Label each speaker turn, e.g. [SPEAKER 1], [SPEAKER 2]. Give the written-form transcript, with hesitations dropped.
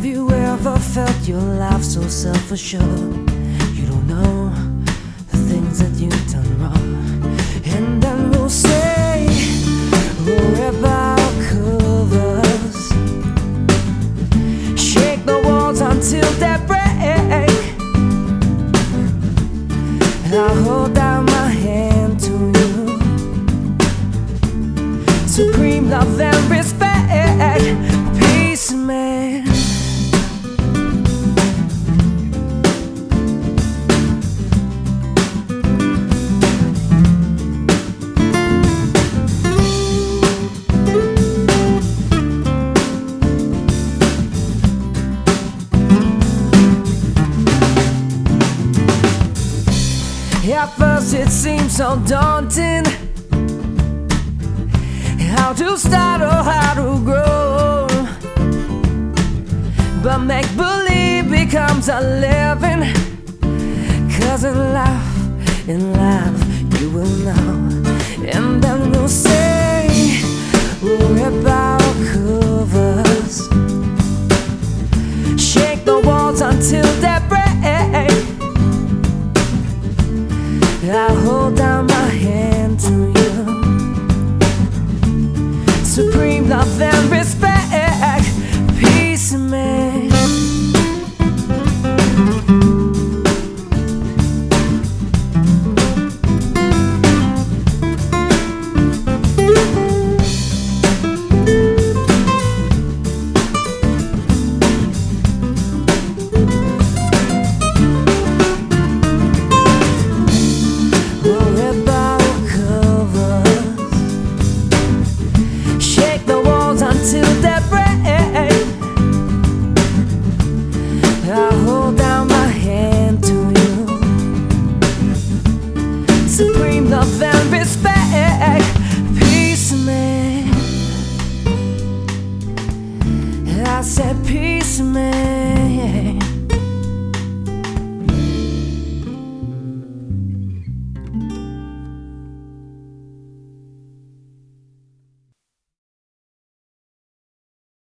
[SPEAKER 1] Have you ever felt your life so self-assured? You don't know the things that you've done wrong. And then we'll say, worry about covers. Shake the walls until they break. I'll hold out my hand to you. Supreme love and respect. Peace, man. At first it seems so daunting, how to start or how to grow. But make-believe becomes a living, 'cause in life you will know. And then we'll say, worry about covers. Shake the walls until they break. I'll hold out my hand to you. Supreme love and respect. Peace, man. Till they break. I'll hold out my hand to you. Supreme love and respect. Peace, man. I said peace, man.